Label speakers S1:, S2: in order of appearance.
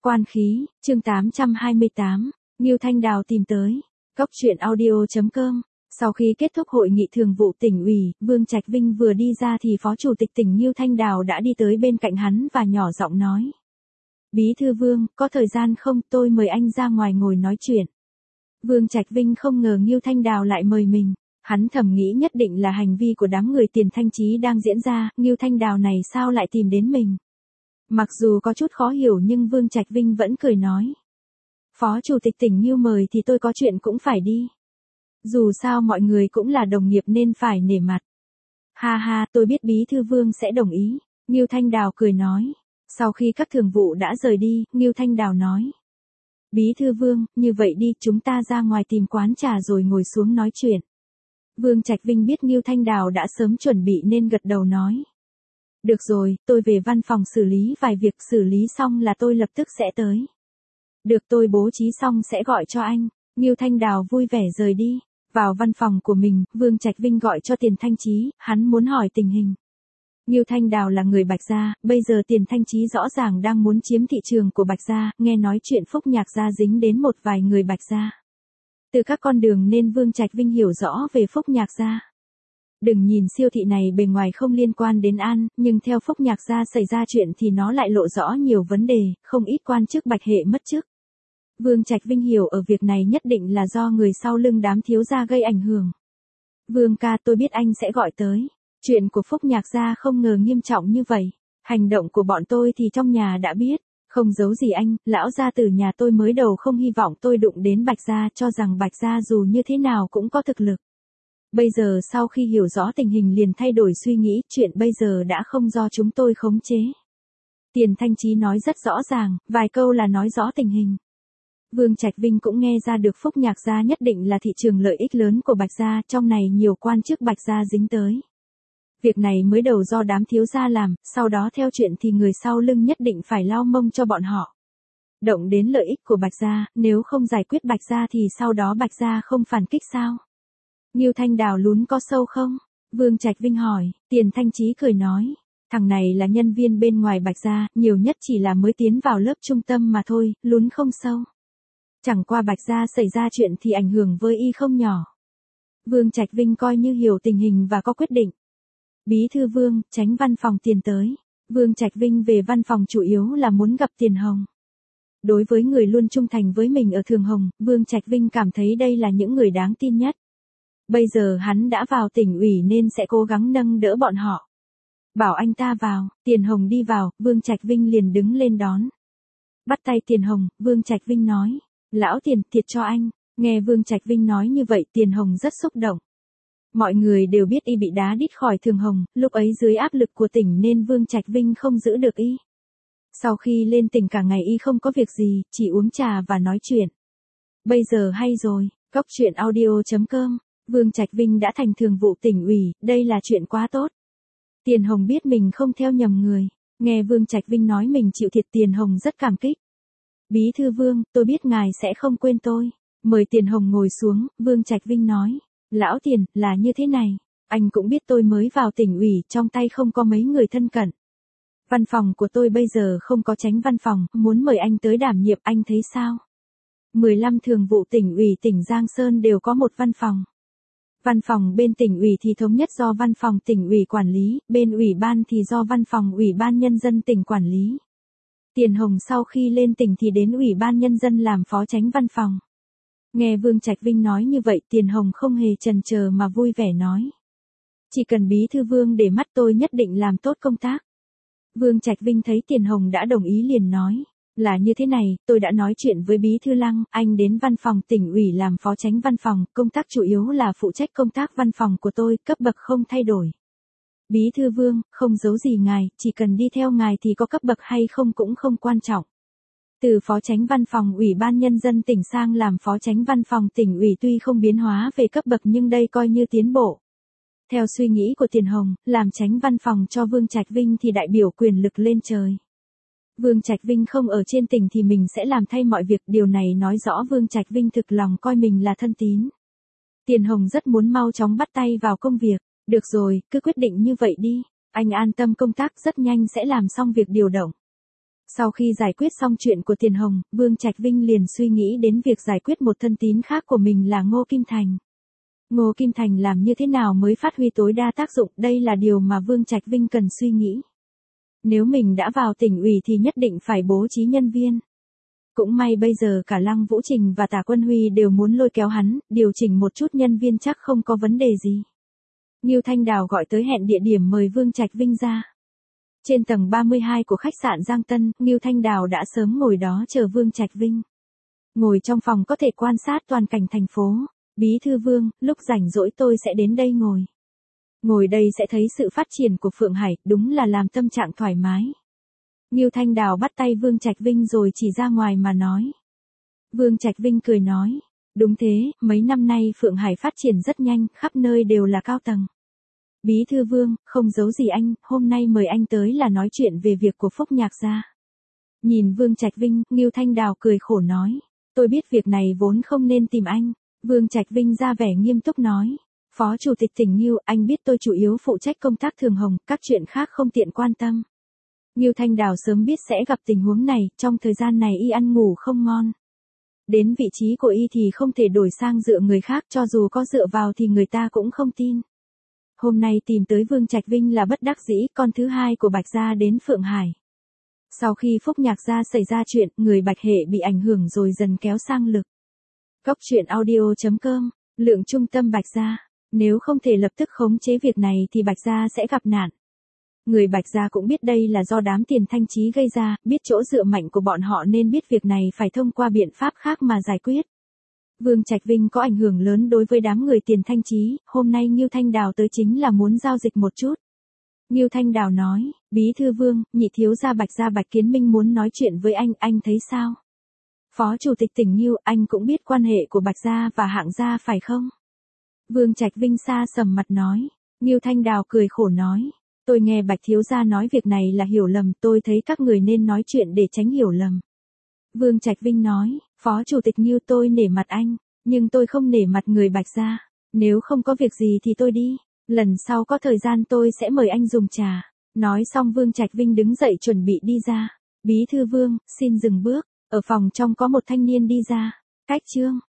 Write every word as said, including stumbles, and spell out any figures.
S1: Quan khí, chương tám trăm hai mươi tám, Ngưu Thanh Đào tìm tới. Cốc truyện audio chấm com. Sau khi kết thúc hội nghị thường vụ tỉnh ủy, Vương Trạch Vinh vừa đi ra thì Phó Chủ tịch tỉnh Ngưu Thanh Đào đã đi tới bên cạnh hắn và nhỏ giọng nói. Bí thư Vương, có thời gian không, tôi mời anh ra ngoài ngồi nói chuyện. Vương Trạch Vinh không ngờ Ngưu Thanh Đào lại mời mình. Hắn thầm nghĩ nhất định là hành vi của đám người Tiền Thanh Chí đang diễn ra, Ngưu Thanh Đào này sao lại tìm đến mình. Mặc dù có chút khó hiểu nhưng Vương Trạch Vinh vẫn cười nói. Phó Chủ tịch tỉnh Ngưu mời thì tôi có chuyện cũng phải đi. Dù sao mọi người cũng là đồng nghiệp nên phải nể mặt. Ha ha, tôi biết Bí thư Vương sẽ đồng ý. Ngưu Thanh Đào cười nói. Sau khi các thường vụ đã rời đi, Ngưu Thanh Đào nói. Bí thư Vương, như vậy đi, chúng ta ra ngoài tìm quán trà rồi ngồi xuống nói chuyện. Vương Trạch Vinh biết Ngưu Thanh Đào đã sớm chuẩn bị nên gật đầu nói. Được rồi, tôi về văn phòng xử lý vài việc, xử lý xong là tôi lập tức sẽ tới. Được, tôi bố trí xong sẽ gọi cho anh. Ngưu Thanh Đào vui vẻ rời đi. Vào văn phòng của mình, Vương Trạch Vinh gọi cho Tiền Thanh Chí, hắn muốn hỏi tình hình. Ngưu Thanh Đào là người Bạch Gia, bây giờ Tiền Thanh Chí rõ ràng đang muốn chiếm thị trường của Bạch Gia, nghe nói chuyện Phúc Nhạc Gia dính đến một vài người Bạch Gia. Từ các con đường nên Vương Trạch Vinh hiểu rõ về Phúc Nhạc Gia. Đừng nhìn siêu thị này bề ngoài không liên quan đến An, nhưng theo Phúc Nhạc Gia xảy ra chuyện thì nó lại lộ rõ nhiều vấn đề, không ít quan chức Bạch hệ mất chức. Vương Trạch Vinh hiểu ở việc này nhất định là do người sau lưng đám thiếu gia gây ảnh hưởng. Vương ca, tôi biết anh sẽ gọi tới. Chuyện của Phúc Nhạc Gia không ngờ nghiêm trọng như vậy. Hành động của bọn tôi thì trong nhà đã biết. Không giấu gì anh, lão gia tử nhà tôi mới đầu không hy vọng tôi đụng đến Bạch Gia, cho rằng Bạch Gia dù như thế nào cũng có thực lực. Bây giờ sau khi hiểu rõ tình hình liền thay đổi suy nghĩ, chuyện bây giờ đã không do chúng tôi khống chế. Tiền Thanh Chí nói rất rõ ràng, vài câu là nói rõ tình hình. Vương Trạch Vinh cũng nghe ra được Phúc Nhạc Gia nhất định là thị trường lợi ích lớn của Bạch Gia, trong này nhiều quan chức Bạch Gia dính tới. Việc này mới đầu do đám thiếu gia làm, sau đó theo chuyện thì người sau lưng nhất định phải lau mông cho bọn họ. Động đến lợi ích của Bạch Gia, nếu không giải quyết Bạch Gia thì sau đó Bạch Gia không phản kích sao? Ngưu Thanh Đào lún có sâu không? Vương Trạch Vinh hỏi. Tiền Thanh Chí cười nói. Thằng này là nhân viên bên ngoài Bạch Gia, nhiều nhất chỉ là mới tiến vào lớp trung tâm mà thôi, lún không sâu. Chẳng qua Bạch Gia xảy ra chuyện thì ảnh hưởng với y không nhỏ. Vương Trạch Vinh coi như hiểu tình hình và có quyết định. Bí thư Vương, tránh văn phòng Tiền tới. Vương Trạch Vinh về văn phòng chủ yếu là muốn gặp Tiền Hồng. Đối với người luôn trung thành với mình ở Thường Hồng, Vương Trạch Vinh cảm thấy đây là những người đáng tin nhất. Bây giờ hắn đã vào tỉnh ủy nên sẽ cố gắng nâng đỡ bọn họ. Bảo anh ta vào, Tiền Hồng đi vào, Vương Trạch Vinh liền đứng lên đón. Bắt tay Tiền Hồng, Vương Trạch Vinh nói. Lão Tiền, thiệt cho anh. Nghe Vương Trạch Vinh nói như vậy Tiền Hồng rất xúc động. Mọi người đều biết y bị đá đít khỏi Thường Hồng, lúc ấy dưới áp lực của tỉnh nên Vương Trạch Vinh không giữ được y. Sau khi lên tỉnh cả ngày y không có việc gì, chỉ uống trà và nói chuyện. Bây giờ hay rồi, cốc truyện audio chấm com, Vương Trạch Vinh đã thành thường vụ tỉnh ủy, đây là chuyện quá tốt. Tiền Hồng biết mình không theo nhầm người, nghe Vương Trạch Vinh nói mình chịu thiệt Tiền Hồng rất cảm kích. Bí thư Vương, tôi biết ngài sẽ không quên tôi. Mời Tiền Hồng ngồi xuống, Vương Trạch Vinh nói. Lão Tiền, là như thế này. Anh cũng biết tôi mới vào tỉnh ủy, trong tay không có mấy người thân cận. Văn phòng của tôi bây giờ không có chánh văn phòng, muốn mời anh tới đảm nhiệm, anh thấy sao? mười lăm thường vụ tỉnh ủy tỉnh Giang Sơn đều có một văn phòng. Văn phòng bên tỉnh ủy thì thống nhất do văn phòng tỉnh ủy quản lý, bên ủy ban thì do văn phòng ủy ban nhân dân tỉnh quản lý. Tiền Hồng sau khi lên tỉnh thì đến ủy ban nhân dân làm phó chánh văn phòng. Nghe Vương Trạch Vinh nói như vậy Tiền Hồng không hề chần chờ mà vui vẻ nói. Chỉ cần Bí thư Vương để mắt tôi nhất định làm tốt công tác. Vương Trạch Vinh thấy Tiền Hồng đã đồng ý liền nói. Là như thế này, tôi đã nói chuyện với Bí thư Lăng, anh đến văn phòng tỉnh ủy làm phó chánh văn phòng, công tác chủ yếu là phụ trách công tác văn phòng của tôi, cấp bậc không thay đổi. Bí thư Vương, không giấu gì ngài, chỉ cần đi theo ngài thì có cấp bậc hay không cũng không quan trọng. Từ phó chánh văn phòng ủy ban nhân dân tỉnh sang làm phó chánh văn phòng tỉnh ủy tuy không biến hóa về cấp bậc nhưng đây coi như tiến bộ. Theo suy nghĩ của Tiền Hồng, làm chánh văn phòng cho Vương Trạch Vinh thì đại biểu quyền lực lên trời. Vương Trạch Vinh không ở trên tỉnh thì mình sẽ làm thay mọi việc, điều này nói rõ Vương Trạch Vinh thực lòng coi mình là thân tín. Tiền Hồng rất muốn mau chóng bắt tay vào công việc. Được rồi, cứ quyết định như vậy đi. Anh an tâm công tác rất nhanh sẽ làm xong việc điều động. Sau khi giải quyết xong chuyện của Tiền Hồng, Vương Trạch Vinh liền suy nghĩ đến việc giải quyết một thân tín khác của mình là Ngô Kim Thành. Ngô Kim Thành làm như thế nào mới phát huy tối đa tác dụng, đây là điều mà Vương Trạch Vinh cần suy nghĩ. Nếu mình đã vào tỉnh ủy thì nhất định phải bố trí nhân viên. Cũng may bây giờ cả Lăng Vũ Trình và Tả Quân Huy đều muốn lôi kéo hắn, điều chỉnh một chút nhân viên chắc không có vấn đề gì. Ngưu Thanh Đào gọi tới hẹn địa điểm mời Vương Trạch Vinh ra. Trên tầng ba mươi hai của khách sạn Giang Tân, Ngưu Thanh Đào đã sớm ngồi đó chờ Vương Trạch Vinh. Ngồi trong phòng có thể quan sát toàn cảnh thành phố. Bí thư Vương, lúc rảnh rỗi tôi sẽ đến đây ngồi. Ngồi đây sẽ thấy sự phát triển của Phượng Hải, đúng là làm tâm trạng thoải mái. Ngưu Thanh Đào bắt tay Vương Trạch Vinh rồi chỉ ra ngoài mà nói. Vương Trạch Vinh cười nói, đúng thế, mấy năm nay Phượng Hải phát triển rất nhanh, khắp nơi đều là cao tầng. Bí thư Vương, không giấu gì anh, hôm nay mời anh tới là nói chuyện về việc của Phúc Nhạc gia. Nhìn Vương Trạch Vinh, Ngưu Thanh Đào cười khổ nói, tôi biết việc này vốn không nên tìm anh. Vương Trạch Vinh ra vẻ nghiêm túc nói, Phó Chủ tịch tỉnh Ngưu, anh biết tôi chủ yếu phụ trách công tác thường hồng, các chuyện khác không tiện quan tâm. Ngưu Thanh Đào sớm biết sẽ gặp tình huống này, trong thời gian này y ăn ngủ không ngon. Đến vị trí của y thì không thể đổi sang dựa người khác, cho dù có dựa vào thì người ta cũng không tin. Hôm nay tìm tới Vương Trạch Vinh là bất đắc dĩ, con thứ hai của Bạch gia đến Phượng Hải. Sau khi Phúc Nhạc gia xảy ra chuyện, người Bạch hệ bị ảnh hưởng rồi dần kéo sang Lực. Cốc truyện audio chấm com, Lượng trung tâm Bạch gia, nếu không thể lập tức khống chế việc này thì Bạch gia sẽ gặp nạn. Người Bạch gia cũng biết đây là do đám Tiền Thanh Chí gây ra, biết chỗ dựa mạnh của bọn họ nên biết việc này phải thông qua biện pháp khác mà giải quyết. Vương Trạch Vinh có ảnh hưởng lớn đối với đám người Tiền Thanh Chí, hôm nay Ngưu Thanh Đào tới chính là muốn giao dịch một chút. Ngưu Thanh Đào nói, Bí thư Vương, nhị thiếu gia Bạch gia Bạch Kiến Minh muốn nói chuyện với anh, anh thấy sao? Phó Chủ tịch tỉnh Ngưu, anh cũng biết quan hệ của Bạch gia và Hạng gia phải không? Vương Trạch Vinh xa sầm mặt nói. Ngưu Thanh Đào cười khổ nói, tôi nghe Bạch thiếu gia nói việc này là hiểu lầm, tôi thấy các người nên nói chuyện để tránh hiểu lầm. Vương Trạch Vinh nói, Phó Chủ tịch Ngưu, tôi nể mặt anh, nhưng tôi không nể mặt người Bạch gia. Nếu không có việc gì thì tôi đi, lần sau có thời gian tôi sẽ mời anh dùng trà. Nói xong Vương Trạch Vinh đứng dậy chuẩn bị đi ra. Bí thư Vương, xin dừng bước. Ở phòng trong có một thanh niên đi ra. Cách Trương.